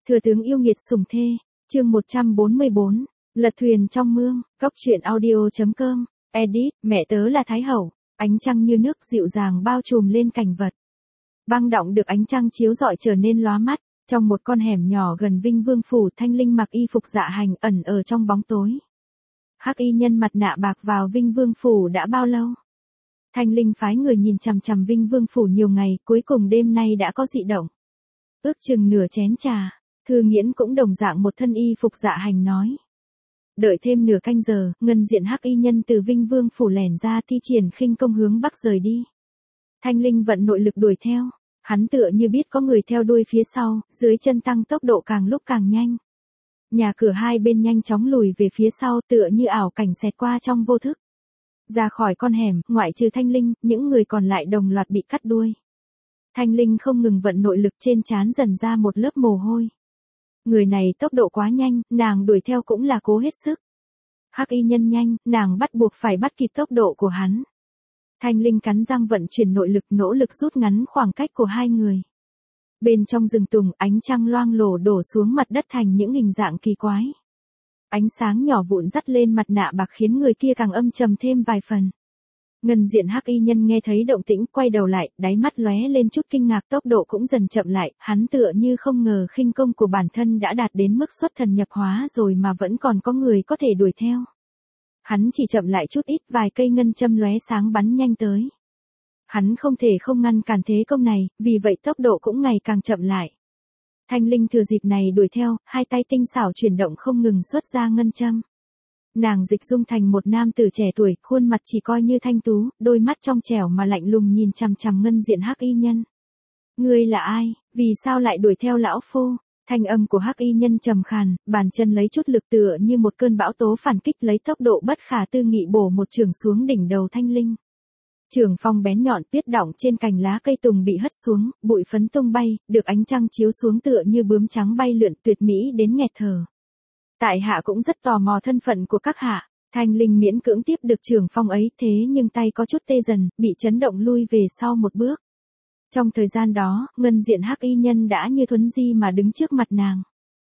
Thừa tướng yêu nghiệt sủng thê, chương 144, lật thuyền trong mương, góc truyện audio.com, edit, mẹ tớ là Thái Hậu, ánh trăng như nước dịu dàng bao trùm lên cảnh vật. Băng động được ánh trăng chiếu rọi trở nên lóa mắt, trong một con hẻm nhỏ gần Vinh Vương Phủ Thanh Linh mặc y phục dạ hành ẩn ở trong bóng tối. Hắc y nhân mặt nạ bạc vào Vinh Vương Phủ đã bao lâu? Thanh Linh phái người nhìn chằm chằm Vinh Vương Phủ nhiều ngày, cuối cùng đêm nay đã có dị động. Ước chừng nửa chén trà, Thư Nghiễn cũng đồng dạng một thân y phục dạ hành nói. Đợi thêm nửa canh giờ, ngân diện hắc y nhân từ Vinh Vương Phủ lẻn ra thi triển khinh công hướng bắc rời đi. Thanh Linh vận nội lực đuổi theo, hắn tựa như biết có người theo đuôi phía sau, dưới chân tăng tốc độ càng lúc càng nhanh. Nhà cửa hai bên nhanh chóng lùi về phía sau tựa như ảo cảnh xẹt qua trong vô thức. Ra khỏi con hẻm, ngoại trừ Thanh Linh, những người còn lại đồng loạt bị cắt đuôi. Thanh Linh không ngừng vận nội lực trên trán dần ra một lớp mồ hôi. Người này tốc độ quá nhanh, nàng đuổi theo cũng là cố hết sức. Hắc y nhân nhanh, nàng bắt buộc phải bắt kịp tốc độ của hắn. Thanh Linh cắn răng vận chuyển nội lực nỗ lực rút ngắn khoảng cách của hai người. Bên trong rừng tùng ánh trăng loang lổ đổ xuống mặt đất thành những hình dạng kỳ quái. Ánh sáng nhỏ vụn dắt lên mặt nạ bạc khiến người kia càng âm trầm thêm vài phần. Ngân diện hắc y nhân nghe thấy động tĩnh quay đầu lại, đáy mắt lóe lên chút kinh ngạc, tốc độ cũng dần chậm lại, hắn tựa như không ngờ khinh công của bản thân đã đạt đến mức xuất thần nhập hóa rồi mà vẫn còn có người có thể đuổi theo. Hắn chỉ chậm lại chút ít, vài cây ngân châm lóe sáng bắn nhanh tới. Hắn không thể không ngăn cản thế công này, vì vậy tốc độ cũng ngày càng chậm lại. Thanh Linh thừa dịp này đuổi theo, hai tay tinh xảo chuyển động không ngừng xuất ra ngân châm. Nàng dịch dung thành một nam tử trẻ tuổi, khuôn mặt chỉ coi như thanh tú, đôi mắt trong trẻo mà lạnh lùng nhìn chằm chằm ngân diện hắc y nhân. Ngươi là ai, vì sao lại đuổi theo lão phu? Thanh âm của hắc y nhân trầm khàn, bàn chân lấy chút lực tựa như một cơn bão tố phản kích, lấy tốc độ bất khả tư nghị bổ một chưởng xuống đỉnh đầu Thanh Linh. Chưởng phong bén nhọn tuyết đọng trên cành lá cây tùng bị hất xuống, bụi phấn tung bay, được ánh trăng chiếu xuống tựa như bướm trắng bay lượn tuyệt mỹ đến nghẹt thở. Tại hạ cũng rất tò mò thân phận của các hạ. Thanh Linh miễn cưỡng tiếp được chưởng phong ấy, thế nhưng tay có chút tê dần, bị chấn động lui về sau một bước. Trong thời gian đó, ngân diện hắc y nhân đã như thuấn di mà đứng trước mặt nàng.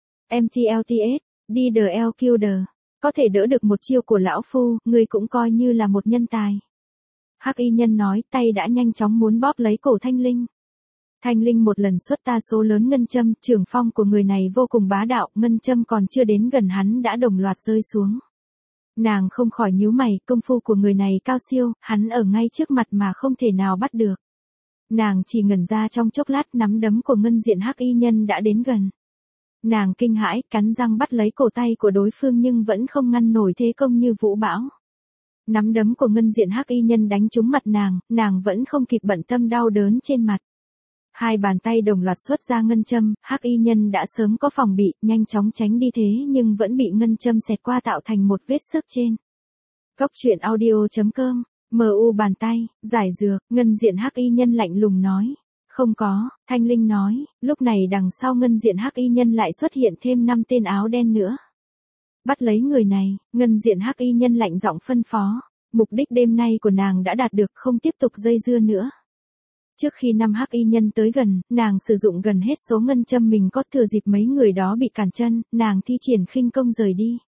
MTLTS, DDL Killer, có thể đỡ được một chiêu của lão phu, ngươi cũng coi như là một nhân tài. Hắc y nhân nói, tay đã nhanh chóng muốn bóp lấy cổ Thanh Linh. Thanh Linh một lần xuất ta số lớn ngân châm, chưởng phong của người này vô cùng bá đạo, ngân châm còn chưa đến gần hắn đã đồng loạt rơi xuống. Nàng không khỏi nhíu mày, công phu của người này cao siêu, hắn ở ngay trước mặt mà không thể nào bắt được. Nàng chỉ ngẩn ra trong chốc lát, nắm đấm của ngân diện hắc y nhân đã đến gần. Nàng kinh hãi, cắn răng bắt lấy cổ tay của đối phương nhưng vẫn không ngăn nổi thế công như vũ bão. Nắm đấm của ngân diện hắc y nhân đánh trúng mặt nàng vẫn không kịp bận tâm đau đớn trên mặt. Hai bàn tay đồng loạt xuất ra ngân châm, hắc y nhân đã sớm có phòng bị, nhanh chóng tránh đi thế nhưng vẫn bị ngân châm xẹt qua tạo thành một vết xước trên. Góc truyện audio.com, MU bàn tay, giải dược, ngân diện hắc y nhân lạnh lùng nói. Không có, Thanh Linh nói, lúc này đằng sau ngân diện hắc y nhân lại xuất hiện thêm 5 tên áo đen nữa. Bắt lấy người này, ngân diện hắc y nhân lạnh giọng phân phó, mục đích đêm nay của nàng đã đạt được, không tiếp tục dây dưa nữa. Trước khi 5 hắc y nhân tới gần, nàng sử dụng gần hết số ngân châm mình có, thừa dịp mấy người đó bị cản chân, nàng thi triển khinh công rời đi.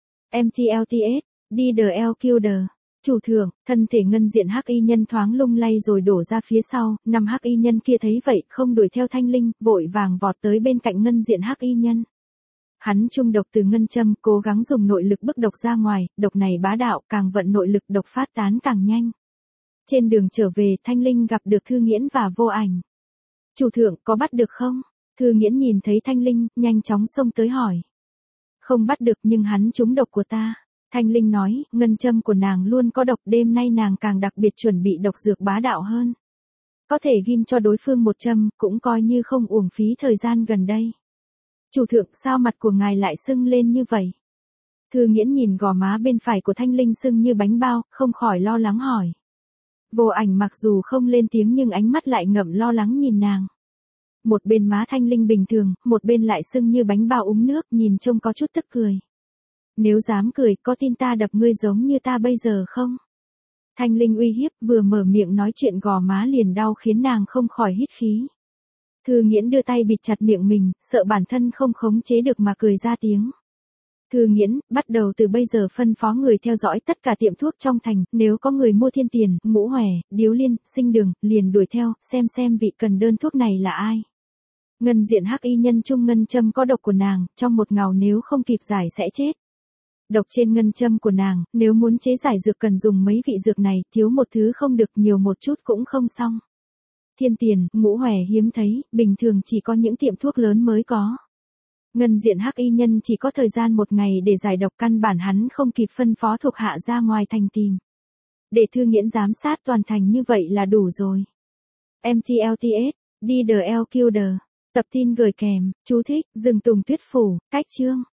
MTLTS, DDL Killer, chủ thượng, thân thể ngân diện hắc y nhân thoáng lung lay rồi đổ ra phía sau, 5 hắc y nhân kia thấy vậy, không đuổi theo Thanh Linh, vội vàng vọt tới bên cạnh ngân diện hắc y nhân. Hắn trung độc từ ngân châm, cố gắng dùng nội lực bức độc ra ngoài, độc này bá đạo, càng vận nội lực độc phát tán càng nhanh. Trên đường trở về, Thanh Linh gặp được Thư Nghiễn và Vô Ảnh. Chủ thượng, có bắt được không? Thư Nghiễn nhìn thấy Thanh Linh, nhanh chóng xông tới hỏi. Không bắt được nhưng hắn trúng độc của ta. Thanh Linh nói, ngân châm của nàng luôn có độc, đêm nay nàng càng đặc biệt chuẩn bị độc dược bá đạo hơn. Có thể ghim cho đối phương một châm, cũng coi như không uổng phí thời gian gần đây. Chủ thượng, sao mặt của ngài lại sưng lên như vậy? Thư Nghiễn nhìn gò má bên phải của Thanh Linh sưng như bánh bao, không khỏi lo lắng hỏi. Vô Ảnh mặc dù không lên tiếng nhưng ánh mắt lại ngậm lo lắng nhìn nàng. Một bên má Thanh Linh bình thường, một bên lại sưng như bánh bao uống nước, nhìn trông có chút tức cười. Nếu dám cười, có tin ta đập ngươi giống như ta bây giờ không? Thanh Linh uy hiếp, vừa mở miệng nói chuyện gò má liền đau khiến nàng không khỏi hít khí. Thư Nghiễn đưa tay bịt chặt miệng mình, sợ bản thân không khống chế được mà cười ra tiếng. Thư Nghiễn, bắt đầu từ bây giờ phân phó người theo dõi tất cả tiệm thuốc trong thành, nếu có người mua Thiên Tiền, Ngũ Hòe, Điếu Liên, Sinh Đường, liền đuổi theo, xem vị cần đơn thuốc này là ai. Ngân diện hắc y nhân trung ngân châm có độc của nàng, trong một ngào nếu không kịp giải sẽ chết. Độc trên ngân châm của nàng, nếu muốn chế giải dược cần dùng mấy vị dược này, thiếu một thứ không được, nhiều một chút cũng không xong. Thiên Tiền, Ngũ Hòe hiếm thấy, bình thường chỉ có những tiệm thuốc lớn mới có. Ngân diện hắc y nhân chỉ có thời gian một ngày để giải độc, căn bản hắn không kịp phân phó thuộc hạ ra ngoài thành tìm. Để Thư Nghiễn giám sát toàn thành như vậy là đủ rồi. MTLTS, DLQ. Tập tin gửi kèm, chú thích, rừng tùng tuyết phủ, cách chương.